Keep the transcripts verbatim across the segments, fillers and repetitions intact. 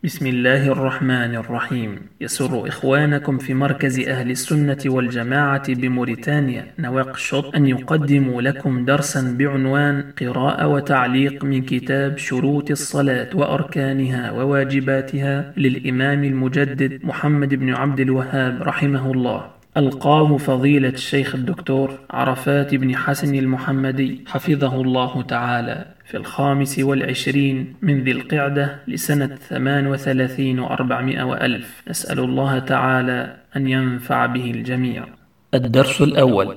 بسم الله الرحمن الرحيم. يسر إخوانكم في مركز أهل السنة والجماعة بموريتانيا نواكشوط أن يقدموا لكم درسا بعنوان قراءة وتعليق من كتاب شروط الصلاة وأركانها وواجباتها للإمام المجدد محمد بن عبد الوهاب رحمه الله. ألقاه فضيلة الشيخ الدكتور عرفات بن حسن المحمدي حفظه الله تعالى في الخامس والعشرين من ذي القعدة لسنة ثمان وثلاثين وأربعمائة وألف. نسأل الله تعالى أن ينفع به الجميع. الدرس الأول.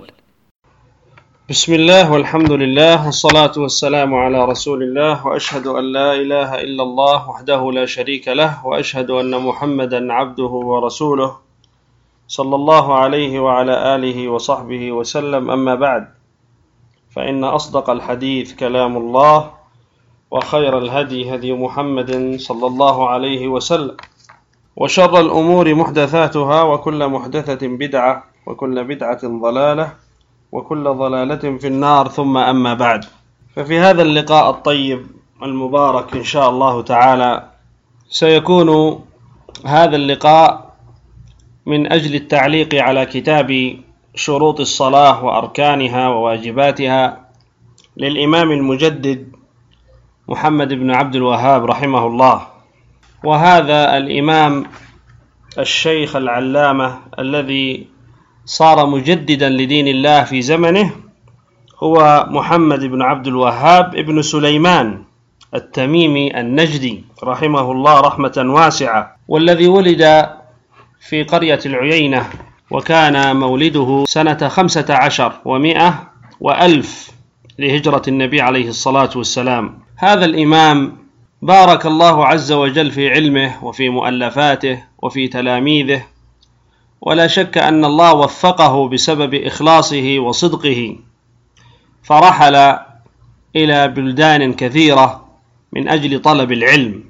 بسم الله والحمد لله والصلاة والسلام على رسول الله، وأشهد أن لا إله إلا الله وحده لا شريك له، وأشهد أن محمدا عبده ورسوله صلى الله عليه وعلى آله وصحبه وسلم. أما بعد، فإن أصدق الحديث كلام الله، وخير الهدي هدي محمد صلى الله عليه وسلم، وشر الأمور محدثاتها، وكل محدثة بدعة، وكل بدعة ضلالة، وكل ضلالة في النار. ثم أما بعد، ففي هذا اللقاء الطيب المبارك إن شاء الله تعالى سيكون هذا اللقاء من أجل التعليق على كتاب شروط الصلاة وأركانها وواجباتها للإمام المجدد محمد بن عبد الوهاب رحمه الله. وهذا الإمام الشيخ العلامة الذي صار مجددا لدين الله في زمنه هو محمد بن عبد الوهاب ابن سليمان التميمي النجدي رحمه الله رحمة واسعة، والذي ولد في قرية العيينة، وكان مولده سنة خمسة عشر ومئة وألف لهجرة النبي عليه الصلاة والسلام. هذا الإمام بارك الله عز وجل في علمه وفي مؤلفاته وفي تلاميذه، ولا شك أن الله وفقه بسبب إخلاصه وصدقه، فرحل إلى بلدان كثيرة من أجل طلب العلم،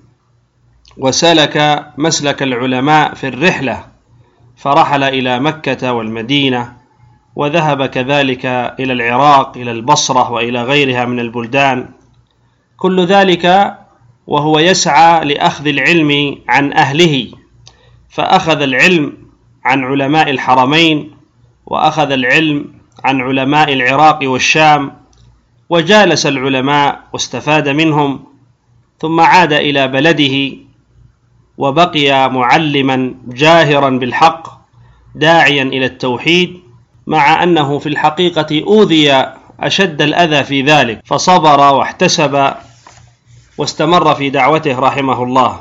وسلك مسلك العلماء في الرحلة، فرحل إلى مكة والمدينة، وذهب كذلك إلى العراق، إلى البصرة، وإلى غيرها من البلدان، كل ذلك وهو يسعى لأخذ العلم عن أهله. فأخذ العلم عن علماء الحرمين، وأخذ العلم عن علماء العراق والشام، وجالس العلماء واستفاد منهم، ثم عاد إلى بلده وبقي معلما جاهرا بالحق داعيا إلى التوحيد، مع أنه في الحقيقة أوذي أشد الأذى في ذلك، فصبر واحتسب واستمر في دعوته رحمه الله.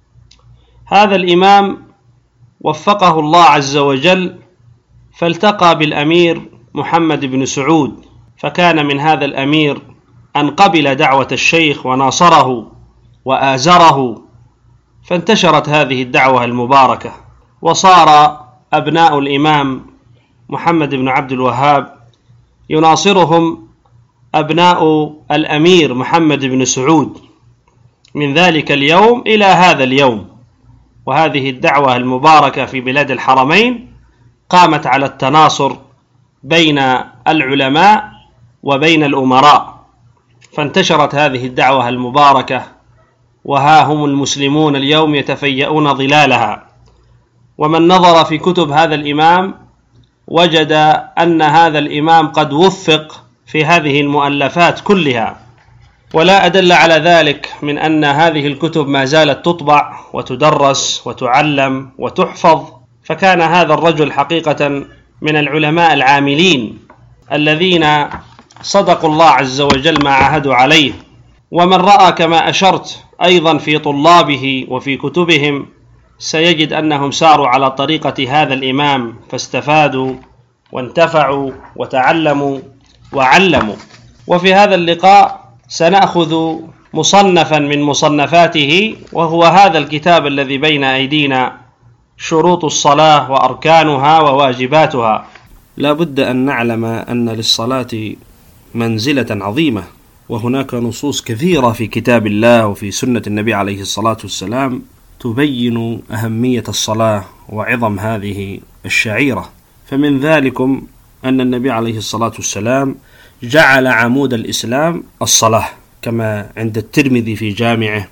هذا الإمام وفقه الله عز وجل، فالتقى بالأمير محمد بن سعود، فكان من هذا الأمير أن قبل دعوة الشيخ وناصره وآزره، فانتشرت هذه الدعوة المباركة، وصار أبناء الإمام محمد بن عبد الوهاب يناصرهم أبناء الأمير محمد بن سعود من ذلك اليوم إلى هذا اليوم. وهذه الدعوة المباركة في بلاد الحرمين قامت على التناصر بين العلماء وبين الأمراء، فانتشرت هذه الدعوة المباركة، وها هم المسلمون اليوم يتفيئون ظلالها. ومن نظر في كتب هذا الإمام وجد أن هذا الإمام قد وفق في هذه المؤلفات كلها، ولا أدل على ذلك من أن هذه الكتب ما زالت تطبع وتدرس وتعلم وتحفظ. فكان هذا الرجل حقيقة من العلماء العاملين الذين صدقوا الله عز وجل ما عاهدوا عليه. ومن رأى كما أشرت أيضا في طلابه وفي كتبهم سيجد أنهم ساروا على طريقة هذا الإمام، فاستفادوا وانتفعوا وتعلموا وعلموا. وفي هذا اللقاء سنأخذ مصنفا من مصنفاته، وهو هذا الكتاب الذي بين أيدينا، شروط الصلاة وأركانها وواجباتها. لا بد أن نعلم أن للصلاة منزلة عظيمة، وهناك نصوص كثيرة في كتاب الله وفي سنة النبي عليه الصلاة والسلام تبين أهمية الصلاة وعظم هذه الشعيرة. فمن ذلكم أن النبي عليه الصلاة والسلام جعل عمود الإسلام الصلاة، كما عند الترمذي في جامعه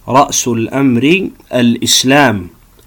رأس الأمر الإسلام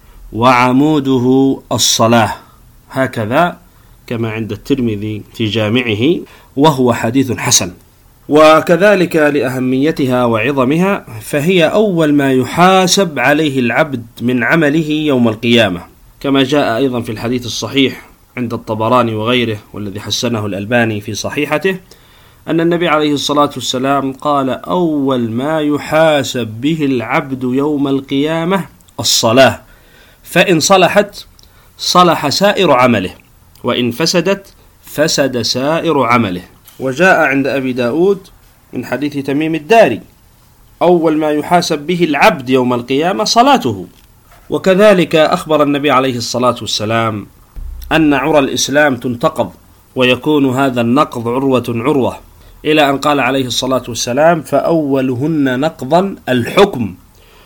وعموده الصلاة، هكذا كما عند الترمذي في جامعه، وهو حديث حسن. وكذلك لأهميتها وعظمها فهي أول ما يحاسب عليه العبد من عمله يوم القيامة، كما جاء أيضا في الحديث الصحيح عند الطبراني وغيره والذي حسنه الألباني في صحيحته، أن النبي عليه الصلاة والسلام قال: أول ما يحاسب به العبد يوم القيامة الصلاة، فإن صلحت صلح سائر عمله، وإن فسدت فسد سائر عمله. وجاء عند أبي داود من حديث تميم الداري: أول ما يحاسب به العبد يوم القيامة صلاته. وكذلك أخبر النبي عليه الصلاة والسلام أن عرى الإسلام تنتقض، ويكون هذا النقض عروة عروة، إلى أن قال عليه الصلاة والسلام: فأولهن نقضا الحكم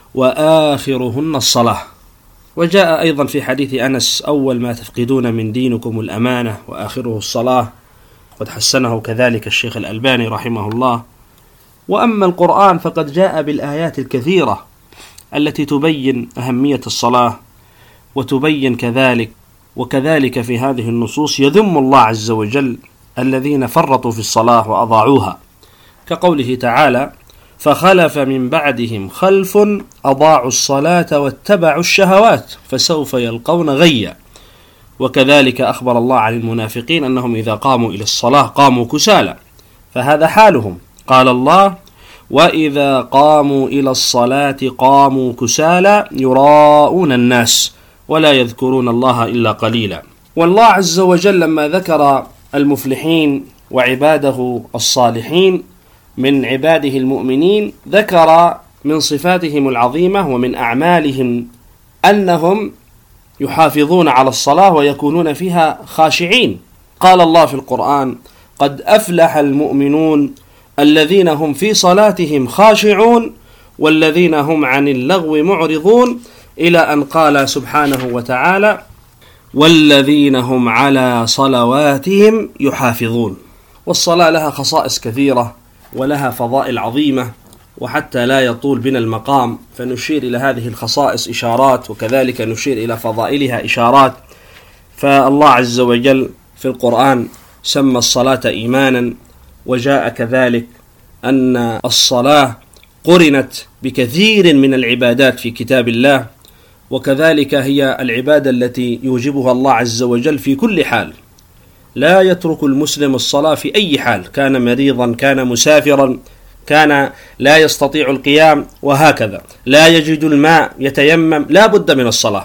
وآخرهن الصلاة. وجاء أيضا في حديث أنس: أول ما تفقدون من دينكم الأمانة وآخره الصلاة، قد حسنه كذلك الشيخ الألباني رحمه الله. وأما القرآن فقد جاء بالآيات الكثيرة التي تبين أهمية الصلاة، وتبين كذلك وكذلك في هذه النصوص يذم الله عز وجل الذين فرطوا في الصلاة وأضاعوها، كقوله تعالى: فخلف من بعدهم خلف أضاعوا الصلاة واتبعوا الشهوات فسوف يلقون غيا. وكذلك أخبر الله عن المنافقين أنهم إذا قاموا إلى الصلاة قاموا كسالى، فهذا حالهم. قال الله: وإذا قاموا إلى الصلاة قاموا كسالى يراءون الناس ولا يذكرون الله إلا قليلا. والله عز وجل لما ذكر المفلحين وعباده الصالحين من عباده المؤمنين ذكر من صفاتهم العظيمة ومن أعمالهم أنهم يحافظون على الصلاة ويكونون فيها خاشعين. قال الله في القرآن: قد أفلح المؤمنون الذين هم في صلاتهم خاشعون والذين هم عن اللغو معرضون، إلى أن قال سبحانه وتعالى: والذين هم على صلواتهم يحافظون. والصلاة لها خصائص كثيرة ولها فضائل عظيمة، وحتى لا يطول بنا المقام فنشير إلى هذه الخصائص إشارات، وكذلك نشير إلى فضائلها إشارات. فالله عز وجل في القرآن سمى الصلاة إيمانا، وجاء كذلك أن الصلاة قرنت بكثير من العبادات في كتاب الله، وكذلك هي العبادة التي يوجبها الله عز وجل في كل حال. لا يترك المسلم الصلاة في أي حال، كان مريضا، كان مسافرا، كان لا يستطيع القيام، وهكذا. لا يجد الماء يتيمم، لا بد من الصلاة.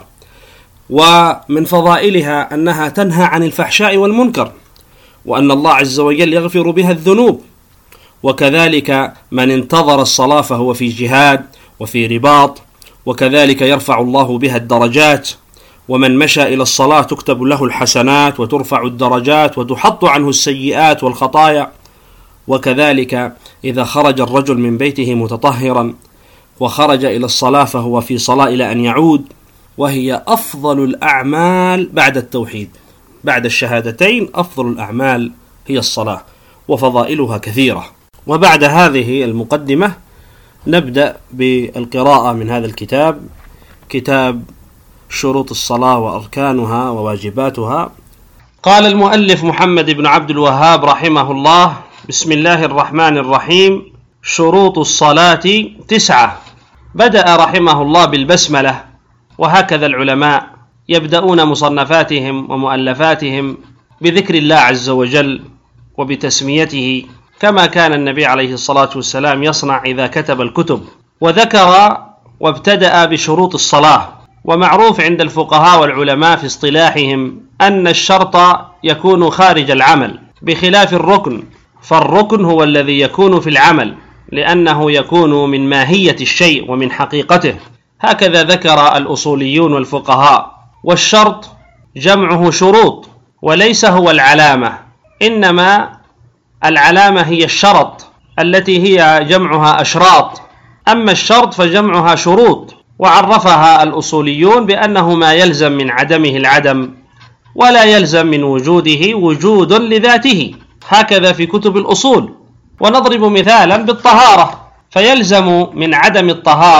ومن فضائلها أنها تنهى عن الفحشاء والمنكر، وأن الله عز وجل يغفر بها الذنوب. وكذلك من انتظر الصلاة فهو في جهاد وفي رباط، وكذلك يرفع الله بها الدرجات. ومن مشى إلى الصلاة تكتب له الحسنات وترفع الدرجات وتحط عنه السيئات والخطايا. وكذلك إذا خرج الرجل من بيته متطهرا وخرج إلى الصلاة فهو في صلاة إلى أن يعود، وهي أفضل الأعمال بعد التوحيد، بعد الشهادتين أفضل الأعمال هي الصلاة، وفضائلها كثيرة. وبعد هذه المقدمة نبدأ بالقراءة من هذا الكتاب، كتاب شروط الصلاة وأركانها وواجباتها. قال المؤلف محمد بن عبد الوهاب رحمه الله: بسم الله الرحمن الرحيم. شروط الصلاة تسعة. بدأ رحمه الله بالبسملة، وهكذا العلماء يبدأون مصنفاتهم ومؤلفاتهم بذكر الله عز وجل وبتسميته، كما كان النبي عليه الصلاة والسلام يصنع إذا كتب الكتب. وذكر وابتدأ بشروط الصلاة. ومعروف عند الفقهاء والعلماء في اصطلاحهم أن الشرط يكون خارج العمل بخلاف الركن، فالركن هو الذي يكون في العمل لأنه يكون من ماهية الشيء ومن حقيقته. هكذا ذكر الأصوليون والفقهاء. والشرط جمعه شروط، وليس هو العلامة، إنما العلامة هي الشرط التي هي جمعها أشراط، أما الشرط فجمعها شروط. وعرفها الأصوليون بأنه ما يلزم من عدمه العدم، ولا يلزم من وجوده وجود لذاته، هكذا في كتب الأصول. ونضرب مثالا بالطهارة، فيلزم من عدم الطهارة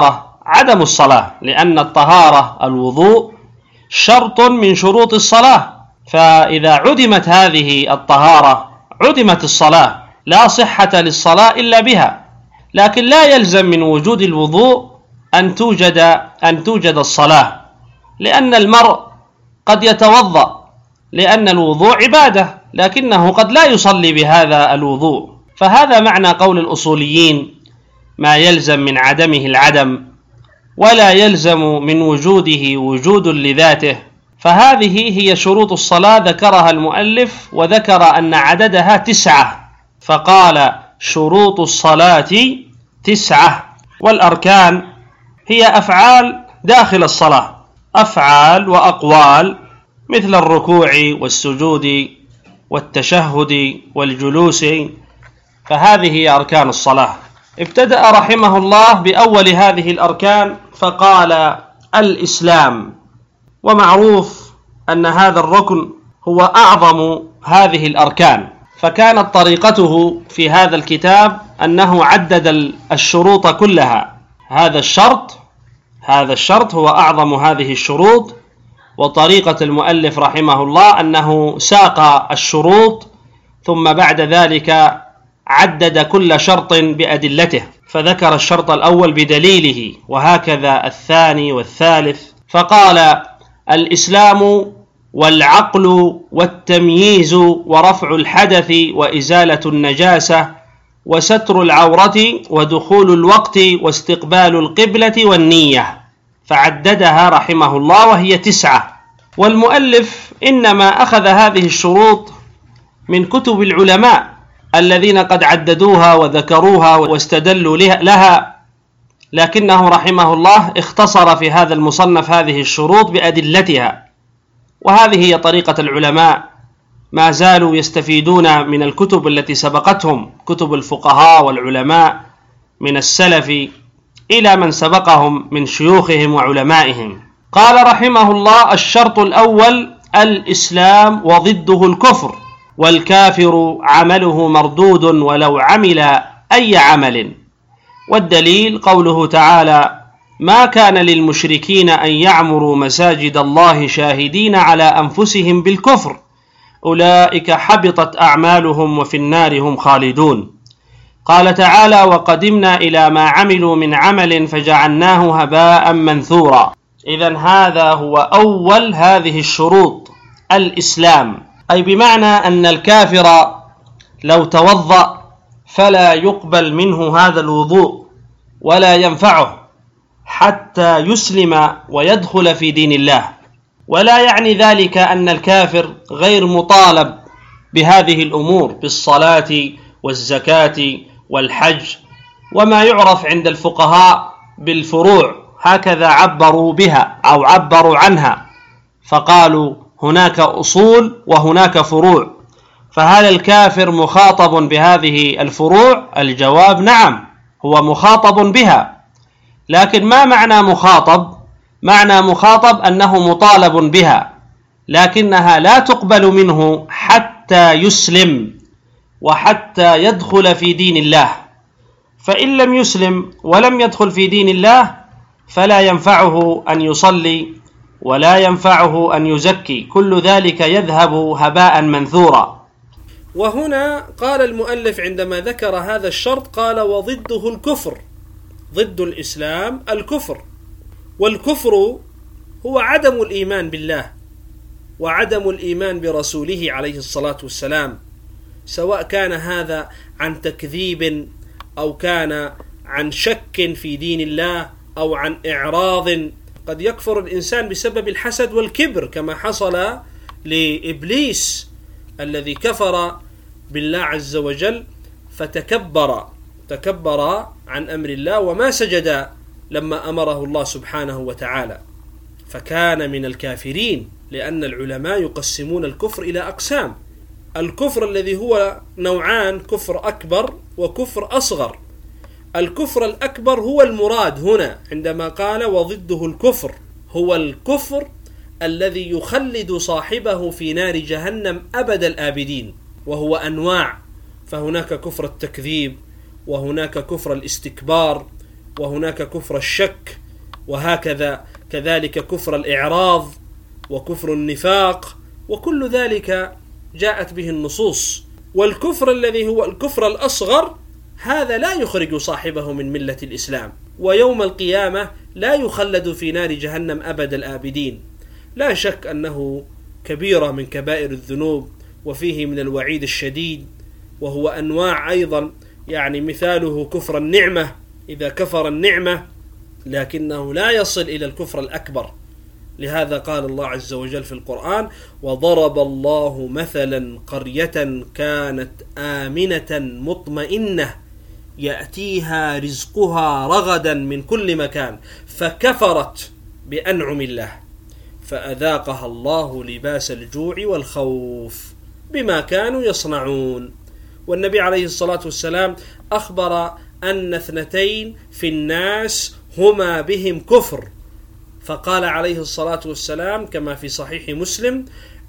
عدم الصلاة، لأن الطهارة الوضوء شرط من شروط الصلاة، فإذا عدمت هذه الطهارة عدمت الصلاة، لا صحة للصلاة إلا بها. لكن لا يلزم من وجود الوضوء أن توجد أن توجد الصلاة، لأن المرء قد يتوضأ، لأن الوضوء عبادة، لكنه قد لا يصلي بهذا الوضوء. فهذا معنى قول الأصوليين: ما يلزم من عدمه العدم، ولا يلزم من وجوده وجود لذاته. فهذه هي شروط الصلاة ذكرها المؤلف، وذكر أن عددها تسعة، فقال: شروط الصلاة تسعة. والأركان هي أفعال داخل الصلاة، أفعال وأقوال، مثل الركوع والسجود والتشهد والجلوس، فهذه هي أركان الصلاة. ابتدأ رحمه الله بأول هذه الأركان فقال: الإسلام. ومعروف أن هذا الركن هو أعظم هذه الأركان، فكانت طريقته في هذا الكتاب أنه عدد الشروط كلها. هذا الشرط هذا الشرط هو أعظم هذه الشروط. وطريقة المؤلف رحمه الله أنه ساق الشروط، ثم بعد ذلك عدد كل شرط بأدلته، فذكر الشرط الأول بدليله، وهكذا الثاني والثالث. فقال: الإسلام والعقل والتمييز ورفع الحدث وإزالة النجاسة وستر العورة ودخول الوقت واستقبال القبلة والنية، فعددها رحمه الله وهي تسعة. والمؤلف إنما أخذ هذه الشروط من كتب العلماء الذين قد عددوها وذكروها واستدلوا لها، لكنه رحمه الله اختصر في هذا المصنف هذه الشروط بأدلتها. وهذه هي طريقة العلماء، ما زالوا يستفيدون من الكتب التي سبقتهم، كتب الفقهاء والعلماء من السلف إلى من سبقهم من شيوخهم وعلمائهم. قال رحمه الله: الشرط الأول الإسلام وضده الكفر، والكافر عمله مردود ولو عمل أي عمل. والدليل قوله تعالى: ما كان للمشركين أن يعمروا مساجد الله شاهدين على أنفسهم بالكفر أولئك حبطت أعمالهم وفي النار هم خالدون. قال تعالى: وقدمنا إلى ما عملوا من عمل فجعلناه هباء منثورا. إذن هذا هو أول هذه الشروط، الإسلام، أي بمعنى أن الكافر لو توضأ فلا يقبل منه هذا الوضوء ولا ينفعه حتى يسلم ويدخل في دين الله. ولا يعني ذلك أن الكافر غير مطالب بهذه الأمور، بالصلاة والزكاة والحج وما يعرف عند الفقهاء بالفروع، هكذا عبروا بها أو عبروا عنها، فقالوا هناك أصول وهناك فروع. فهل الكافر مخاطب بهذه الفروع؟ الجواب نعم، هو مخاطب بها. لكن ما معنى مخاطب؟ معنى مخاطب أنه مطالب بها، لكنها لا تقبل منه حتى يسلم وحتى يدخل في دين الله. فإن لم يسلم ولم يدخل في دين الله فلا ينفعه أن يصلي ولا ينفعه أن يزكي، كل ذلك يذهب هباء منثورا. وهنا قال المؤلف عندما ذكر هذا الشرط قال: وضده الكفر، ضد الإسلام الكفر. والكفر هو عدم الإيمان بالله وعدم الإيمان برسوله عليه الصلاة والسلام، سواء كان هذا عن تكذيب أو كان عن شك في دين الله أو عن إعراض. قد يكفر الإنسان بسبب الحسد والكبر، كما حصل لإبليس الذي كفر بالله عز وجل فتكبر تكبر عن أمر الله وما سجد لما أمره الله سبحانه وتعالى، فكان من الكافرين. لأن العلماء يقسمون الكفر إلى أقسام: الكفر الذي هو نوعان، كفر أكبر وكفر أصغر. الكفر الأكبر هو المراد هنا عندما قال وضده الكفر، هو الكفر الذي يخلد صاحبه في نار جهنم أبد الآبدين، وهو أنواع، فهناك كفر التكذيب، وهناك كفر الاستكبار، وهناك كفر الشك، وهكذا كذلك كفر الإعراض وكفر النفاق، وكل ذلك جاءت به النصوص. والكفر الذي هو الكفر الأصغر هذا لا يخرج صاحبه من ملة الإسلام، ويوم القيامة لا يخلد في نار جهنم أبد الآبدين. لا شك أنه كبيرة من كبائر الذنوب، وفيه من الوعيد الشديد، وهو أنواع أيضا، يعني مثاله كفر النعمة، إذا كفر النعمة، لكنه لا يصل إلى الكفر الأكبر. لهذا قال الله عز وجل في القرآن: وضرب الله مثلا قرية كانت آمنة مطمئنة يأتيها رزقها رغدا من كل مكان فكفرت بأنعم الله فأذاقها الله لباس الجوع والخوف بما كانوا يصنعون. والنبي عليه الصلاة والسلام أخبر أن اثنتين في الناس هما بهم كفر، فقال عليه الصلاة والسلام كما في صحيح مسلم: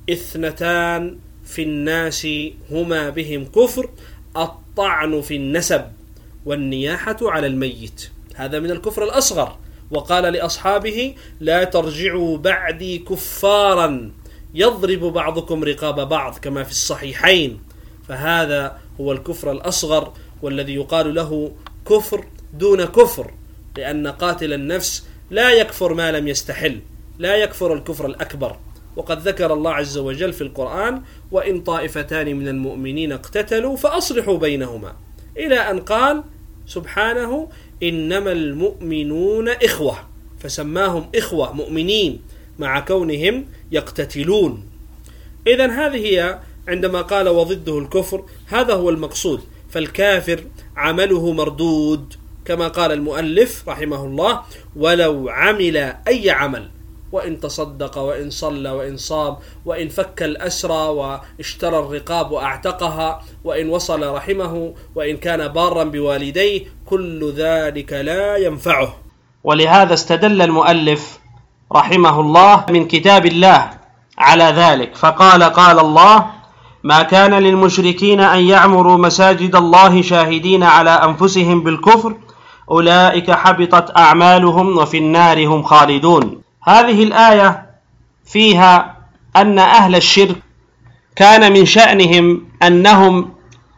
اثنتان في الناس هما بهم كفر، الطعن في النسب والنياحة على الميت. هذا من الكفر الأصغر. وقال لأصحابه: لا ترجعوا بعدي كفارا يضرب بعضكم رقاب بعض، كما في الصحيحين. فهذا هو الكفر الأصغر، والذي يقال له كفر دون كفر، لأن قاتل النفس لا يكفر ما لم يستحل، لا يكفر الكفر الأكبر. وقد ذكر الله عز وجل في القرآن: وإن طائفتان من المؤمنين اقتتلوا فأصلحوا بينهما، إلى أن قال سبحانه: إنما المؤمنون إخوة، فسماهم إخوة مؤمنين مع كونهم يقتتلون. إذن هذه هي عندما قال وضده الكفر، هذا هو المقصود. فالكافر عمله مردود كما قال المؤلف رحمه الله: ولو عمل أي عمل، وإن تصدق وإن صلى وإن صام وإن فك الأسرى واشترى الرقاب وأعتقها وإن وصل رحمه وإن كان بارا بوالديه، كل ذلك لا ينفعه. ولهذا استدل المؤلف رحمه الله من كتاب الله على ذلك، فقال: قال الله: ما كان للمشركين أن يعمروا مساجد الله شاهدين على أنفسهم بالكفر أولئك حبطت أعمالهم وفي النار هم خالدون. هذه الآية فيها أن أهل الشرك كان من شأنهم أنهم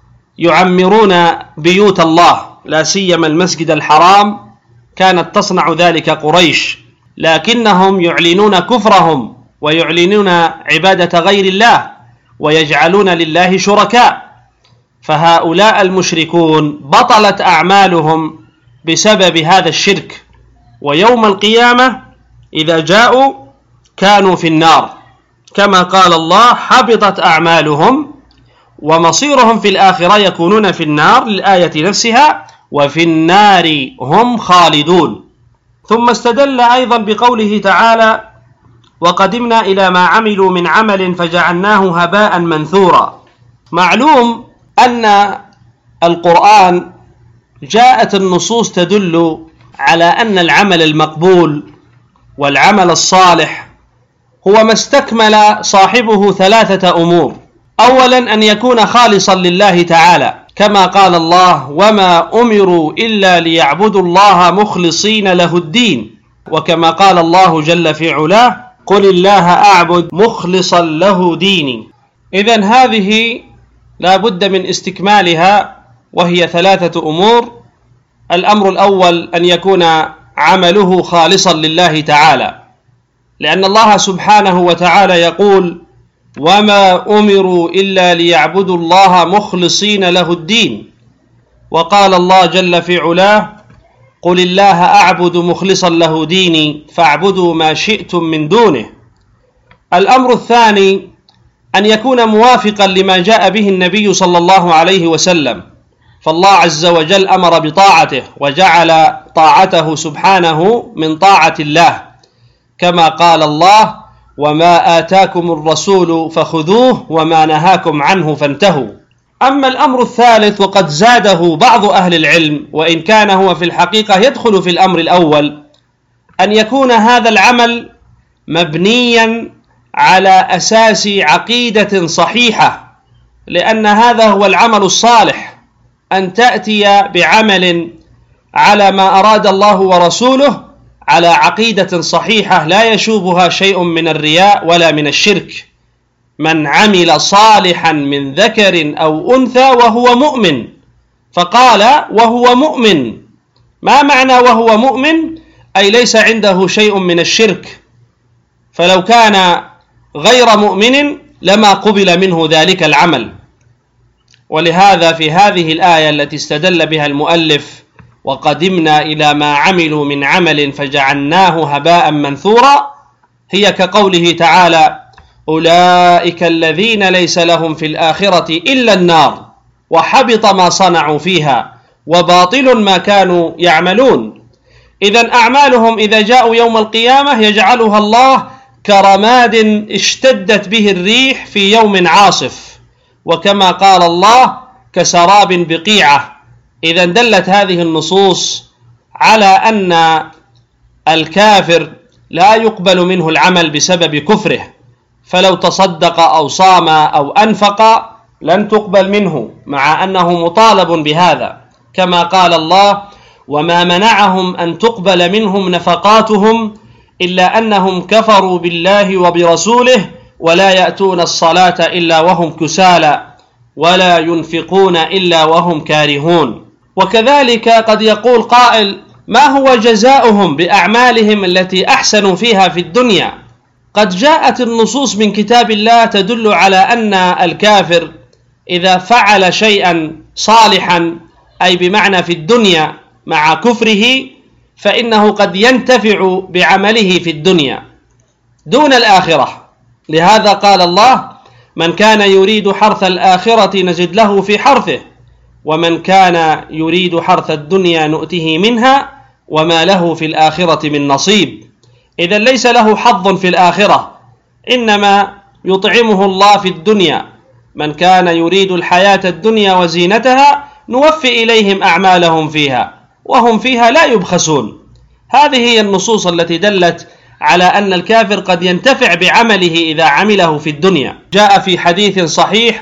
يعمرون بيوت الله، لا سيما المسجد الحرام، كانت تصنع ذلك قريش، لكنهم يعلنون كفرهم ويعلنون عبادة غير الله ويجعلون لله شركاء. فهؤلاء المشركون بطلت أعمالهم بسبب هذا الشرك، ويوم القيامة إذا جاءوا كانوا في النار، كما قال الله: حبطت أعمالهم، ومصيرهم في الآخرة يكونون في النار، للآية نفسها: وفي النار هم خالدون. ثم استدل أيضا بقوله تعالى: وقدمنا إلى ما عملوا من عمل فجعلناه هباء منثورا. معلوم أن القرآن جاءت النصوص تدل على أن العمل المقبول والعمل الصالح هو ما استكمل صاحبه ثلاثة أمور: أولا أن يكون خالصا لله تعالى، كما قال الله: وما أمروا إلا ليعبدوا الله مخلصين له الدين، وكما قال الله جل في علاه: قل الله أعبد مخلصا له ديني. إذن هذه لا بد من استكمالها، وهي ثلاثة أمور. الأمر الأول أن يكون عمله خالصا لله تعالى، لأن الله سبحانه وتعالى يقول: وما أمروا إلا ليعبدوا الله مخلصين له الدين، وقال الله جل في علاه: قل الله أعبد مخلصا له ديني فاعبدوا ما شئتم من دونه. الأمر الثاني أن يكون موافقا لما جاء به النبي صلى الله عليه وسلم، فالله عز وجل أمر بطاعته وجعل طاعته سبحانه من طاعة الله، كما قال الله: وما آتاكم الرسول فخذوه وما نهاكم عنه فانتهوا. أما الأمر الثالث وقد زاده بعض أهل العلم، وإن كان هو في الحقيقة يدخل في الأمر الأول، أن يكون هذا العمل مبنيا على أساس عقيدة صحيحة، لأن هذا هو العمل الصالح، أن تأتي بعمل على ما أراد الله ورسوله، على عقيدة صحيحة لا يشوبها شيء من الرياء ولا من الشرك. من عمل صالحا من ذكر أو أنثى وهو مؤمن، فقال وهو مؤمن. ما معنى وهو مؤمن؟ أي ليس عنده شيء من الشرك، فلو كان غير مؤمن لما قبل منه ذلك العمل. ولهذا في هذه الآية التي استدل بها المؤلف وقدمنا إلى ما عملوا من عمل فجعلناه هباء منثورا، هي كقوله تعالى أولئك الذين ليس لهم في الآخرة إلا النار وحبط ما صنعوا فيها وباطل ما كانوا يعملون. إذن أعمالهم إذا جاءوا يوم القيامة يجعلها الله كرماد اشتدت به الريح في يوم عاصف، وكما قال الله كسراب بقيعة. إذن دلت هذه النصوص على أن الكافر لا يقبل منه العمل بسبب كفره، فلو تصدق أو صام أو أنفق لن تقبل منه، مع أنه مطالب بهذا، كما قال الله وما منعهم أن تقبل منهم نفقاتهم إلا أنهم كفروا بالله وبرسوله ولا يأتون الصلاة إلا وهم كسالى ولا ينفقون إلا وهم كارهون. وكذلك قد يقول قائل ما هو جزاؤهم بأعمالهم التي أحسنوا فيها في الدنيا؟ قد جاءت النصوص من كتاب الله تدل على أن الكافر إذا فعل شيئا صالحا، أي بمعنى في الدنيا مع كفره، فإنه قد ينتفع بعمله في الدنيا دون الآخرة. لهذا قال الله من كان يريد حرث الآخرة نزد له في حرثه ومن كان يريد حرث الدنيا نؤته منها وما له في الآخرة من نصيب. إذن ليس له حظ في الآخرة، إنما يطعمه الله في الدنيا. من كان يريد الحياة الدنيا وزينتها نوفي إليهم أعمالهم فيها وهم فيها لا يبخسون. هذه هي النصوص التي دلت على أن الكافر قد ينتفع بعمله إذا عمله في الدنيا. جاء في حديث صحيح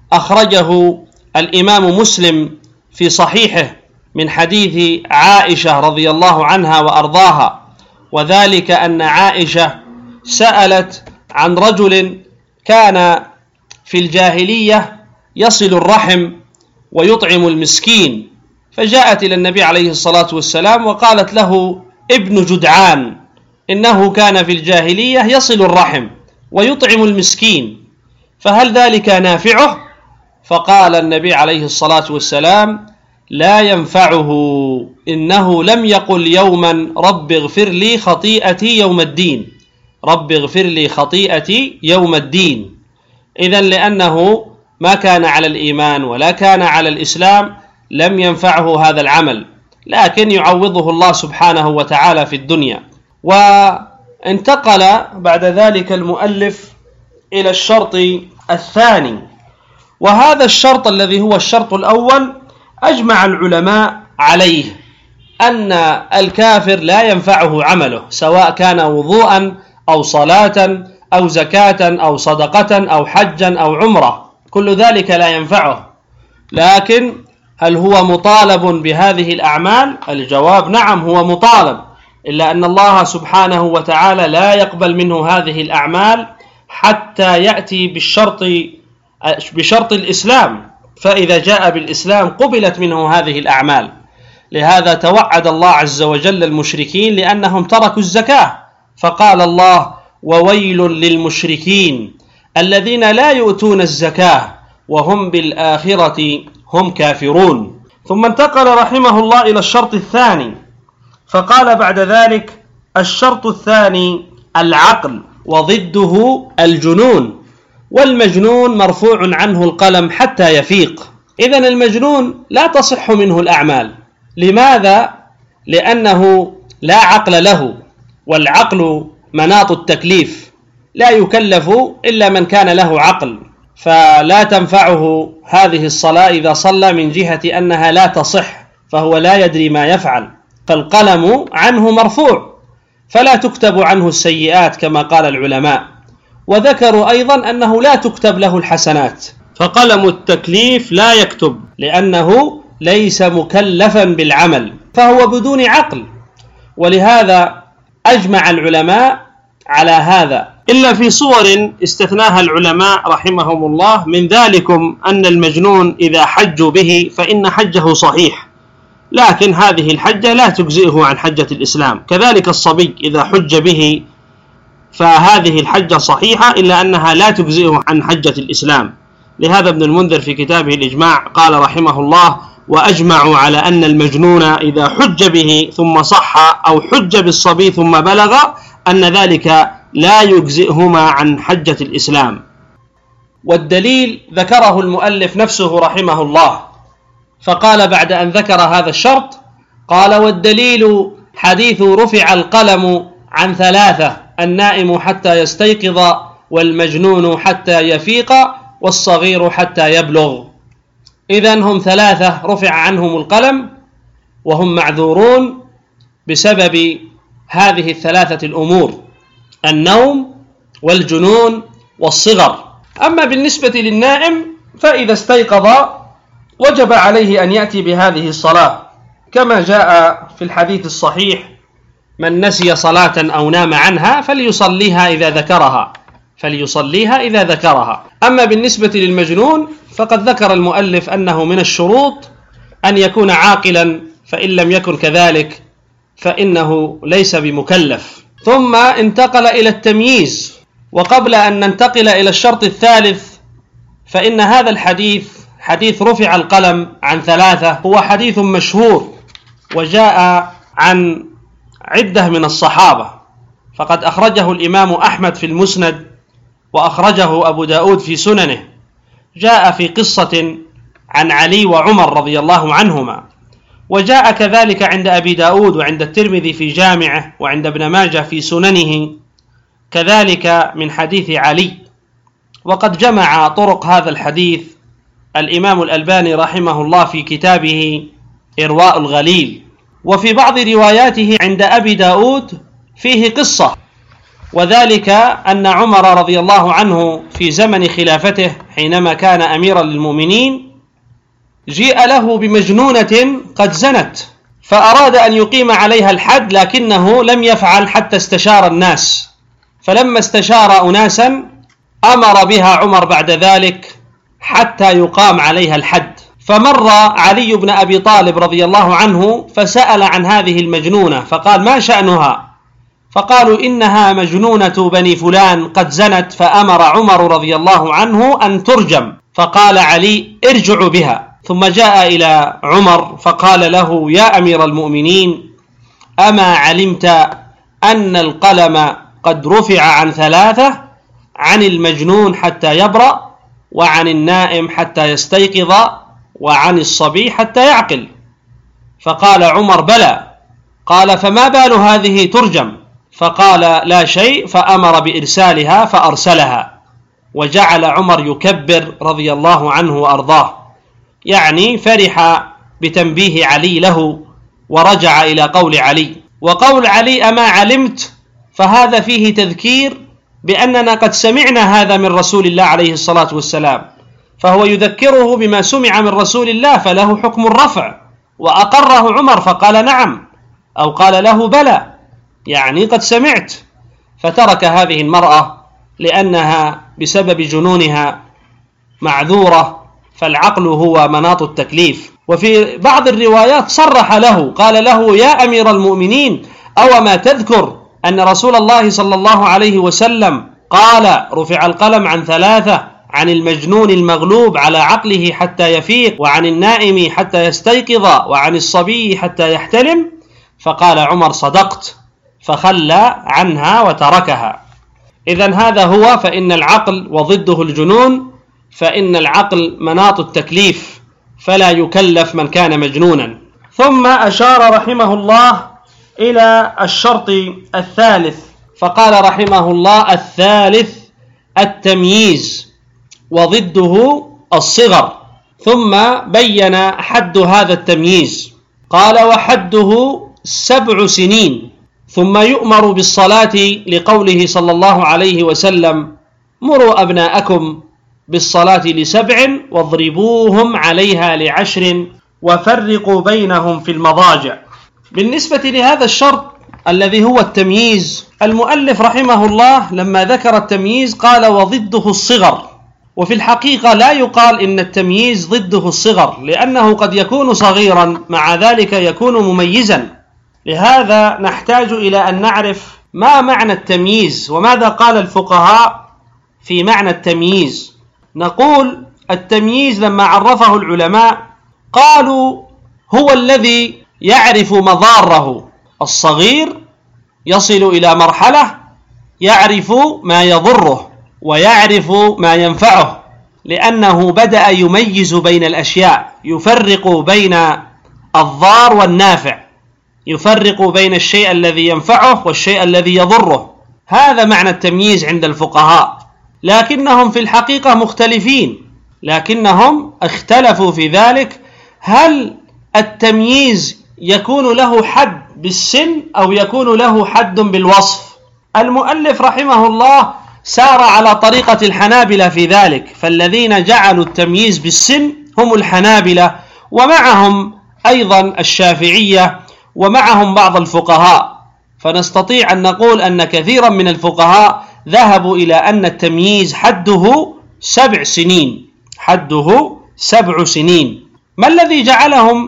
أخرجه الإمام مسلم في صحيحه من حديث عائشة رضي الله عنها وأرضاها، وذلك أن عائشة سألت عن رجل كان في الجاهلية يصل الرحم ويطعم المسكين، فجاءت إلى النبي عليه الصلاة والسلام وقالت له ابن جدعان إنه كان في الجاهلية يصل الرحم ويطعم المسكين، فهل ذلك نافعه؟ فقال النبي عليه الصلاة والسلام لا ينفعه، إنه لم يقل يوما رب اغفر لي خطيئتي يوم الدين، رب اغفر لي خطيئتي يوم الدين. إذن لأنه ما كان على الإيمان ولا كان على الإسلام لم ينفعه هذا العمل، لكن يعوضه الله سبحانه وتعالى في الدنيا. وانتقل بعد ذلك المؤلف إلى الشرط الثاني، وهذا الشرط الذي هو الشرط الأول أجمع العلماء عليه أن الكافر لا ينفعه عمله، سواء كان وضوءا أو صلاة أو زكاة أو صدقة أو حجا أو عمرة، كل ذلك لا ينفعه. لكن هل هو مطالب بهذه الأعمال؟ الجواب نعم، هو مطالب، إلا أن الله سبحانه وتعالى لا يقبل منه هذه الأعمال حتى يأتي بالشرط بشرط الإسلام، فإذا جاء بالإسلام قبلت منه هذه الأعمال. لهذا توعد الله عز وجل المشركين لأنهم تركوا الزكاة، فقال الله وويل للمشركين الذين لا يؤتون الزكاة وهم بالآخرة هم كافرون. ثم انتقل رحمه الله إلى الشرط الثاني، فقال بعد ذلك الشرط الثاني العقل وضده الجنون، والمجنون مرفوع عنه القلم حتى يفيق. إذن المجنون لا تصح منه الأعمال. لماذا؟ لأنه لا عقل له، والعقل مناط التكليف، لا يكلف إلا من كان له عقل، فلا تنفعه هذه الصلاة إذا صلى من جهة أنها لا تصح، فهو لا يدري ما يفعل، فالقلم عنه مرفوع فلا تكتب عنه السيئات كما قال العلماء. وذكروا أيضا أنه لا تكتب له الحسنات، فقلم التكليف لا يكتب لأنه ليس مكلفا بالعمل، فهو بدون عقل. ولهذا أجمع العلماء على هذا، إلا في صور استثناها العلماء رحمهم الله، من ذلكم أن المجنون إذا حجوا به فإن حجه صحيح، لكن هذه الحجة لا تجزئه عن حجة الإسلام. كذلك الصبي إذا حج به فهذه الحجة صحيحة، إلا أنها لا تجزئه عن حجة الإسلام. لهذا ابن المنذر في كتابه الإجماع قال رحمه الله: وأجمعوا على أن المجنون إذا حج به ثم صح أو حج بالصبي ثم بلغ أن ذلك لا يجزئهما عن حجة الإسلام. والدليل ذكره المؤلف نفسه رحمه الله، فقال بعد أن ذكر هذا الشرط قال: والدليل حديث رفع القلم عن ثلاثة: النائم حتى يستيقظ، والمجنون حتى يفيق، والصغير حتى يبلغ. إذن هم ثلاثة رفع عنهم القلم وهم معذورون بسبب هذه الثلاثة الأمور: النوم والجنون والصغر. أما بالنسبة للنائم فإذا استيقظ وجب عليه أن يأتي بهذه الصلاة، كما جاء في الحديث الصحيح: من نسي صلاة أو نام عنها فليصليها إذا ذكرها فليصليها إذا ذكرها. أما بالنسبة للمجنون فقد ذكر المؤلف أنه من الشروط أن يكون عاقلا، فإن لم يكن كذلك فإنه ليس بمكلف. ثم انتقل إلى التمييز، وقبل أن ننتقل إلى الشرط الثالث فإن هذا الحديث حديث رفع القلم عن ثلاثة هو حديث مشهور، وجاء عن عدة من الصحابة، فقد أخرجه الإمام أحمد في المسند، وأخرجه أبو داود في سننه. جاء في قصة عن علي وعمر رضي الله عنهما، وجاء كذلك عند أبي داود وعند الترمذي في جامعه وعند ابن ماجه في سننه كذلك من حديث علي. وقد جمع طرق هذا الحديث الإمام الألباني رحمه الله في كتابه إرواء الغليل. وفي بعض رواياته عند أبي داود فيه قصة، وذلك أن عمر رضي الله عنه في زمن خلافته حينما كان أميرا للمؤمنين جيء له بمجنونة قد زنت، فأراد أن يقيم عليها الحد، لكنه لم يفعل حتى استشار الناس. فلما استشار أناسا أمر بها عمر بعد ذلك حتى يقام عليها الحد. فمر علي بن أبي طالب رضي الله عنه فسأل عن هذه المجنونة، فقال: ما شأنها؟ فقالوا: إنها مجنونة بني فلان قد زنت، فأمر عمر رضي الله عنه أن ترجم. فقال علي: ارجعوا بها. ثم جاء إلى عمر فقال له: يا أمير المؤمنين، أما علمت أن القلم قد رفع عن ثلاثة: عن المجنون حتى يبرأ، وعن النائم حتى يستيقظ، وعن الصبي حتى يعقل. فقال عمر: بلى. قال: فما بال هذه ترجم؟ فقال: لا شيء. فأمر بإرسالها فأرسلها، وجعل عمر يكبر رضي الله عنه وأرضاه، يعني فرح بتنبيه علي له ورجع إلى قول علي. وقول علي: أما علمت، فهذا فيه تذكير بأننا قد سمعنا هذا من رسول الله عليه الصلاة والسلام، فهو يذكره بما سمع من رسول الله، فله حكم الرفع. وأقره عمر فقال: نعم، أو قال له: بلى، يعني قد سمعت. فترك هذه المرأة لأنها بسبب جنونها معذورة، فالعقل هو مناط التكليف. وفي بعض الروايات صرح له، قال له: يا أمير المؤمنين، أو ما تذكر أن رسول الله صلى الله عليه وسلم قال: رفع القلم عن ثلاثة: عن المجنون المغلوب على عقله حتى يفيق، وعن النائم حتى يستيقظ، وعن الصبي حتى يحتلم. فقال عمر: صدقت، فخلى عنها وتركها. إذن هذا هو، فإن العقل وضده الجنون، فإن العقل مناط التكليف، فلا يكلف من كان مجنونا. ثم أشار رحمه الله إلى الشرط الثالث، فقال رحمه الله: الثالث التمييز، وضده الصغر. ثم بين حد هذا التمييز، قال: وحده سبع سنين. ثم يؤمر بالصلاة لقوله صلى الله عليه وسلم: مروا أبناءكم بالصلاة لسبع واضربوهم عليها لعشر وفرقوا بينهم في المضاجع. بالنسبة لهذا الشرط الذي هو التمييز. المؤلف رحمه الله لما ذكر التمييز قال وضده الصغر، وفي الحقيقة لا يقال إن التمييز ضده الصغر، لأنه قد يكون صغيرا مع ذلك يكون مميزا. لهذا نحتاج إلى أن نعرف ما معنى التمييز وماذا قال الفقهاء في معنى التمييز. نقول التمييز لما عرفه العلماء قالوا هو الذي يعرف مضاره. الصغير يصل إلى مرحلة يعرف ما يضره ويعرف ما ينفعه، لأنه بدأ يميز بين الأشياء، يفرق بين الضار والنافع، يفرق بين الشيء الذي ينفعه والشيء الذي يضره. هذا معنى التمييز عند الفقهاء، لكنهم في الحقيقة مختلفين، لكنهم اختلفوا في ذلك هل التمييز يكون له حد بالسن أو يكون له حد بالوصف. المؤلف رحمه الله سار على طريقة الحنابلة في ذلك، فالذين جعلوا التمييز بالسن هم الحنابلة، ومعهم أيضا الشافعية، ومعهم بعض الفقهاء. فنستطيع أن نقول أن كثيرا من الفقهاء ذهبوا إلى أن التمييز حده سبع سنين، حده سبع سنين. ما الذي جعلهم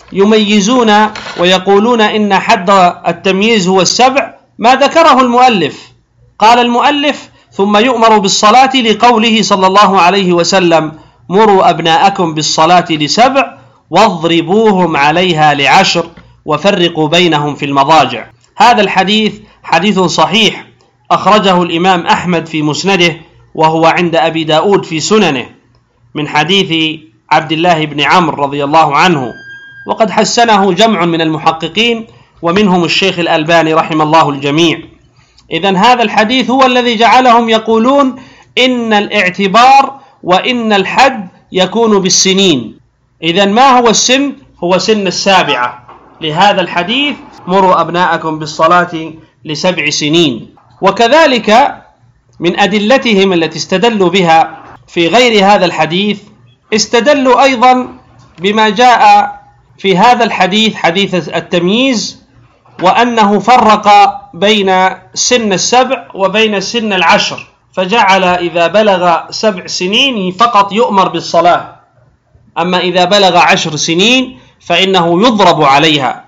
يميزون ويقولون إن حد التمييز هو السبع؟ ما ذكره المؤلف. قال المؤلف ثم يؤمر بالصلاة لقوله صلى الله عليه وسلم مروا أبناءكم بالصلاة لسبع واضربوهم عليها لعشر وفرقوا بينهم في المضاجع. هذا الحديث حديث صحيح أخرجه الإمام أحمد في مسنده، وهو عند أبي داود في سننه، من حديث عبد الله بن عمرو رضي الله عنه، وقد حسنه جمع من المحققين ومنهم الشيخ الألباني رحم الله الجميع. إذن هذا الحديث هو الذي جعلهم يقولون إن الاعتبار وإن الحد يكون بالسنين. إذن ما هو السن؟ هو سن السابعة، لهذا الحديث مروا أبناءكم بالصلاة لسبع سنين. وكذلك من أدلتهم التي استدلوا بها في غير هذا الحديث استدلوا أيضا بما جاء في هذا الحديث، حديث التمييز، وأنه فرق بين سن السبع وبين سن العشر، فجعل إذا بلغ سبع سنين فقط يؤمر بالصلاة، أما إذا بلغ عشر سنين فإنه يضرب عليها.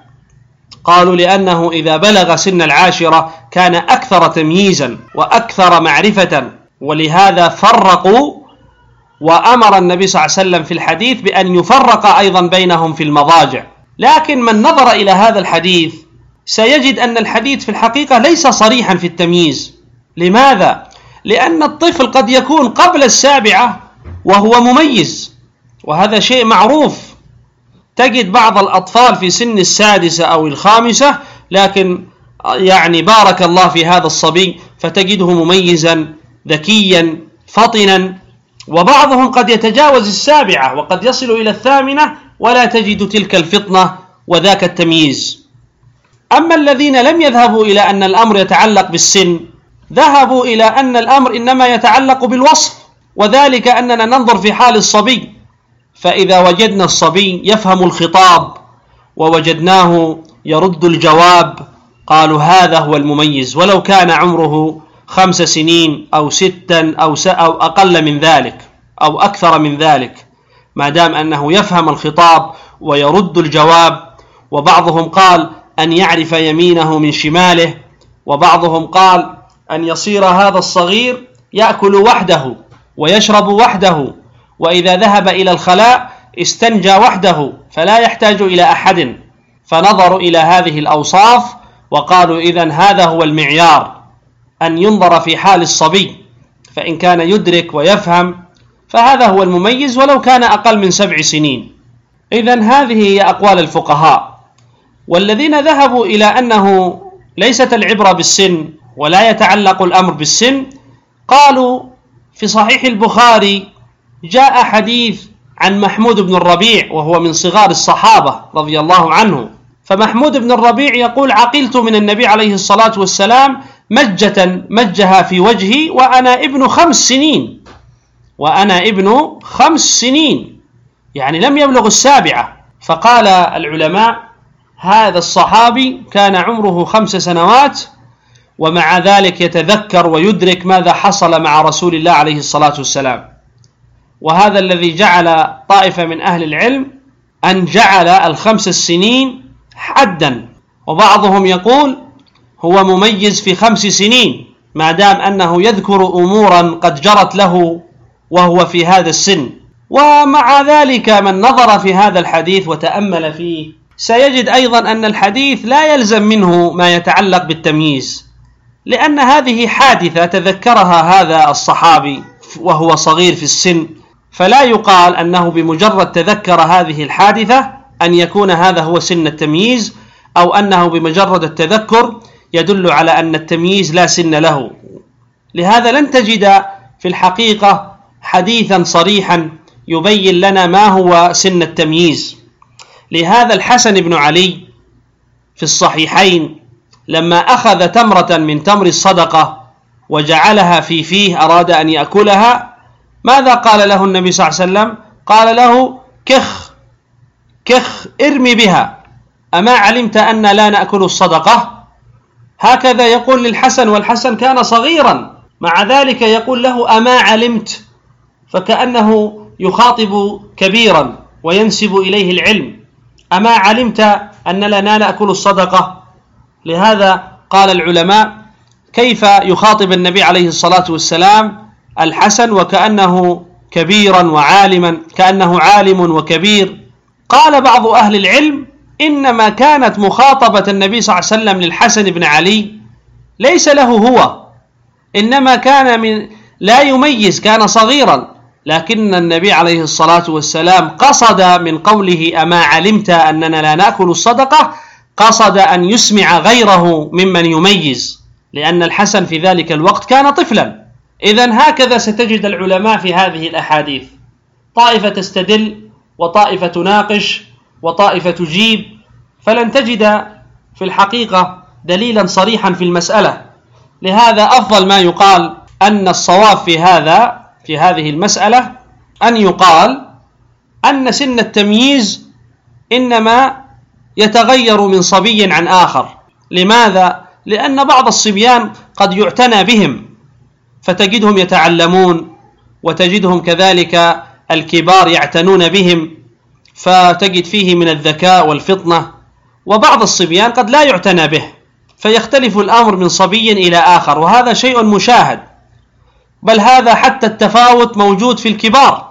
قالوا لأنه إذا بلغ سن العاشرة كان أكثر تمييزا وأكثر معرفة، ولهذا فرقوا، وأمر النبي صلى الله عليه وسلم في الحديث بأن يفرق أيضا بينهم في المضاجع. لكن من نظر إلى هذا الحديث سيجد أن الحديث في الحقيقة ليس صريحا في التمييز. لماذا؟ لأن الطفل قد يكون قبل السابعة وهو مميز، وهذا شيء معروف. تجد بعض الأطفال في سن السادسة أو الخامسة لكن يعني بارك الله في هذا الصبي فتجده مميزا ذكيا فطنا، وبعضهم قد يتجاوز السابعة وقد يصل إلى الثامنة ولا تجد تلك الفطنة وذاك التمييز. أما الذين لم يذهبوا إلى أن الأمر يتعلق بالسن، ذهبوا إلى أن الأمر إنما يتعلق بالوصف، وذلك أننا ننظر في حال الصبي، فإذا وجدنا الصبي يفهم الخطاب ووجدناه يرد الجواب قالوا هذا هو المميز، ولو كان عمره خمس سنين أو ستا أو, أو أقل من ذلك أو أكثر من ذلك، ما دام أنه يفهم الخطاب ويرد الجواب. وبعضهم قال أن يعرف يمينه من شماله، وبعضهم قال أن يصير هذا الصغير يأكل وحده ويشرب وحده، وإذا ذهب إلى الخلاء استنجى وحده فلا يحتاج إلى أحد. فنظروا إلى هذه الأوصاف وقالوا إذن هذا هو المعيار، أن ينظر في حال الصبي، فإن كان يدرك ويفهم فهذا هو المميز ولو كان أقل من سبع سنين. إذن هذه هي أقوال الفقهاء. والذين ذهبوا إلى أنه ليست العبرة بالسن ولا يتعلق الأمر بالسن قالوا في صحيح البخاري جاء حديث عن محمود بن الربيع وهو من صغار الصحابة رضي الله عنه، فمحمود بن الربيع يقول عقلت من النبي عليه الصلاة والسلام مجة مجها في وجهي وأنا ابن خمس سنين وأنا ابن خمس سنين يعني لم يبلغ السابعة. فقال العلماء هذا الصحابي كان عمره خمس سنوات ومع ذلك يتذكر ويدرك ماذا حصل مع رسول الله عليه الصلاة والسلام. وهذا الذي جعل طائفة من أهل العلم أن جعل الخمس السنين حدا، وبعضهم يقول هو مميز في خمس سنين ما دام أنه يذكر أمورا قد جرت له وهو في هذا السن. ومع ذلك من نظر في هذا الحديث وتأمل فيه سيجد أيضا أن الحديث لا يلزم منه ما يتعلق بالتمييز، لأن هذه حادثة تذكرها هذا الصحابي وهو صغير في السن، فلا يقال أنه بمجرد تذكر هذه الحادثة أن يكون هذا هو سن التمييز، أو أنه بمجرد التذكر يدل على أن التمييز لا سن له. لهذا لن تجد في الحقيقة حديثا صريحا يبين لنا ما هو سن التمييز. لهذا الحسن بن علي في الصحيحين لما أخذ تمرة من تمر الصدقة وجعلها في فيه أراد أن يأكلها، ماذا قال له النبي صلى الله عليه وسلم؟ قال له كخ كخ ارمي بها، أما علمت أن لا نأكل الصدقة؟ هكذا يقول للحسن، والحسن كان صغيرا، مع ذلك يقول له أما علمت، فكأنه يخاطب كبيرا وينسب إليه العلم، أما علمت أن لا نأكل الصدقة؟ لهذا قال العلماء كيف يخاطب النبي عليه الصلاة والسلام الحسن وكأنه كبيرا وعالما، كأنه عالم وكبير؟ قال بعض أهل العلم إنما كانت مخاطبة النبي صلى الله عليه وسلم للحسن بن علي ليس له هو، إنما كان من لا يميز، كان صغيرا، لكن النبي عليه الصلاة والسلام قصد من قوله أما علمت أننا لا نأكل الصدقة، قصد أن يسمع غيره ممن يميز، لأن الحسن في ذلك الوقت كان طفلا. إذن هكذا ستجد العلماء في هذه الأحاديث، طائفة تستدل وطائفة تناقش وطائفة تجيب، فلن تجد في الحقيقة دليلا صريحا في المسألة. لهذا أفضل ما يقال أن الصواب في هذا في هذه المسألة أن يقال أن سن التمييز إنما يتغير من صبي عن آخر. لماذا؟ لأن بعض الصبيان قد يعتنى بهم فتجدهم يتعلمون، وتجدهم كذلك الكبار يعتنون بهم، فتجد فيه من الذكاء والفطنة. وبعض الصبيان قد لا يعتنى به، فيختلف الأمر من صبي إلى آخر، وهذا شيء مشاهد، بل هذا حتى التفاوت موجود في الكبار.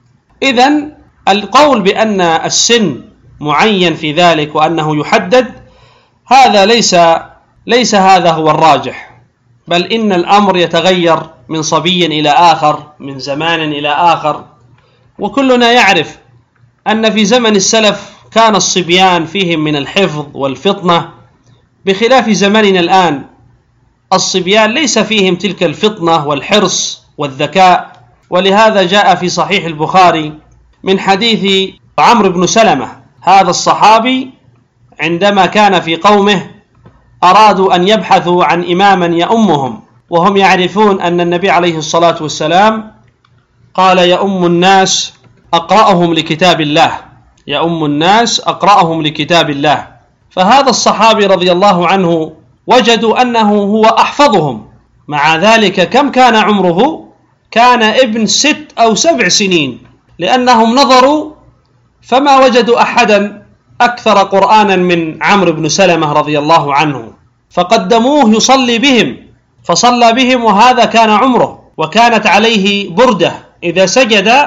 إذن القول بأن السن معين في ذلك وأنه يحدد، هذا ليس ليس هذا هو الراجح، بل إن الأمر يتغير من صبي إلى آخر، من زمان إلى آخر. وكلنا يعرف أن في زمن السلف كان الصبيان فيهم من الحفظ والفطنة، بخلاف زمننا الآن الصبيان ليس فيهم تلك الفطنة والحرص والذكاء. ولهذا جاء في صحيح البخاري من حديث عمرو بن سلمة، هذا الصحابي عندما كان في قومه أرادوا أن يبحثوا عن إماما يؤمهم، وهم يعرفون أن النبي عليه الصلاة والسلام قال يؤم الناس أقرأهم لكتاب الله، يؤم الناس أقرأهم لكتاب الله. فهذا الصحابي رضي الله عنه وجدوا أنه هو أحفظهم، مع ذلك كم كان عمره؟ كان ابن ست أو سبع سنين، لأنهم نظروا فما وجدوا أحدا أكثر قرآنا من عمرو بن سلمة رضي الله عنه، فقدموه يصلي بهم، فصلى بهم وهذا كان عمره، وكانت عليه بردة إذا سجد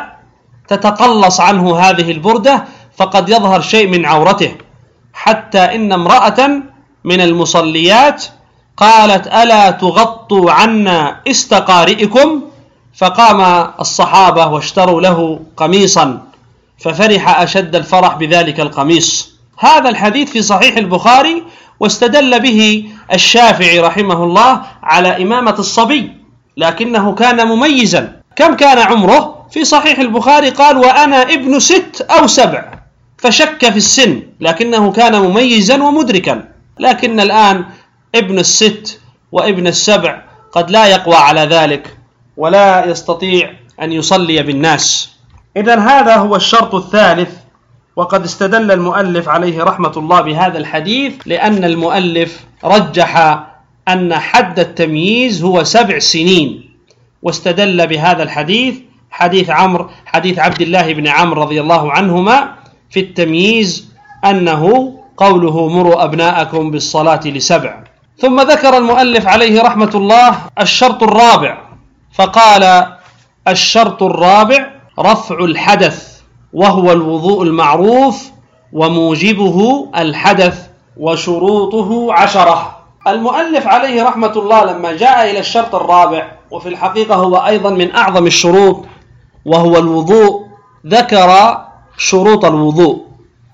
تتقلص عنه هذه البردة، فقد يظهر شيء من عورته، حتى إن امرأة من المصليات قالت ألا تغطوا عنا استقارئكم؟ فقام الصحابة واشتروا له قميصا، ففرح أشد الفرح بذلك القميص. هذا الحديث في صحيح البخاري، واستدل به الشافعي رحمه الله على إمامة الصبي، لكنه كان مميزا. كم كان عمره؟ في صحيح البخاري قال وأنا ابن ست أو سبع، فشك في السن، لكنه كان مميزا ومدركا. لكن الآن ابن الست وابن السبع قد لا يقوى على ذلك ولا يستطيع أن يصلي بالناس. إذن هذا هو الشرط الثالث وقد استدل المؤلف عليه رحمة الله بهذا الحديث لأن المؤلف رجح أن حد التمييز هو سبع سنين، واستدل بهذا الحديث حديث عمرو حديث عبد الله بن عمرو رضي الله عنهما في التمييز أنه قوله مروا أبناءكم بالصلاة لسبع. ثم ذكر المؤلف عليه رحمة الله الشرط الرابع، فقال الشرط الرابع رفع الحدث، وهو الوضوء المعروف وموجبه الحدث وشروطه عشرة. المؤلف عليه رحمة الله لما جاء إلى الشرط الرابع، وفي الحقيقة هو أيضا من أعظم الشروط وهو الوضوء، ذكر شروط الوضوء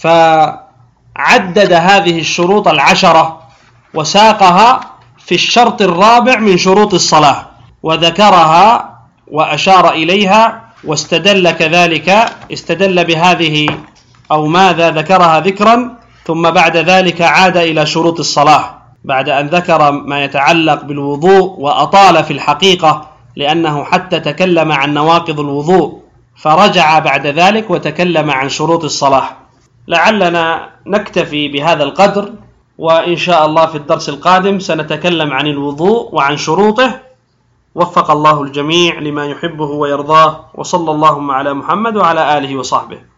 فعدد هذه الشروط العشرة وساقها في الشرط الرابع من شروط الصلاة، وذكرها وأشار إليها واستدل كذلك استدل بهذه أو ماذا ذكرها ذكرا، ثم بعد ذلك عاد إلى شروط الصلاة بعد أن ذكر ما يتعلق بالوضوء، وأطال في الحقيقة لأنه حتى تكلم عن نواقض الوضوء، فرجع بعد ذلك وتكلم عن شروط الصلاة. لعلنا نكتفي بهذا القدر، وإن شاء الله في الدرس القادم سنتكلم عن الوضوء وعن شروطه. وفق الله الجميع لما يحبه ويرضاه، وصلى اللهم على محمد وعلى آله وصحبه.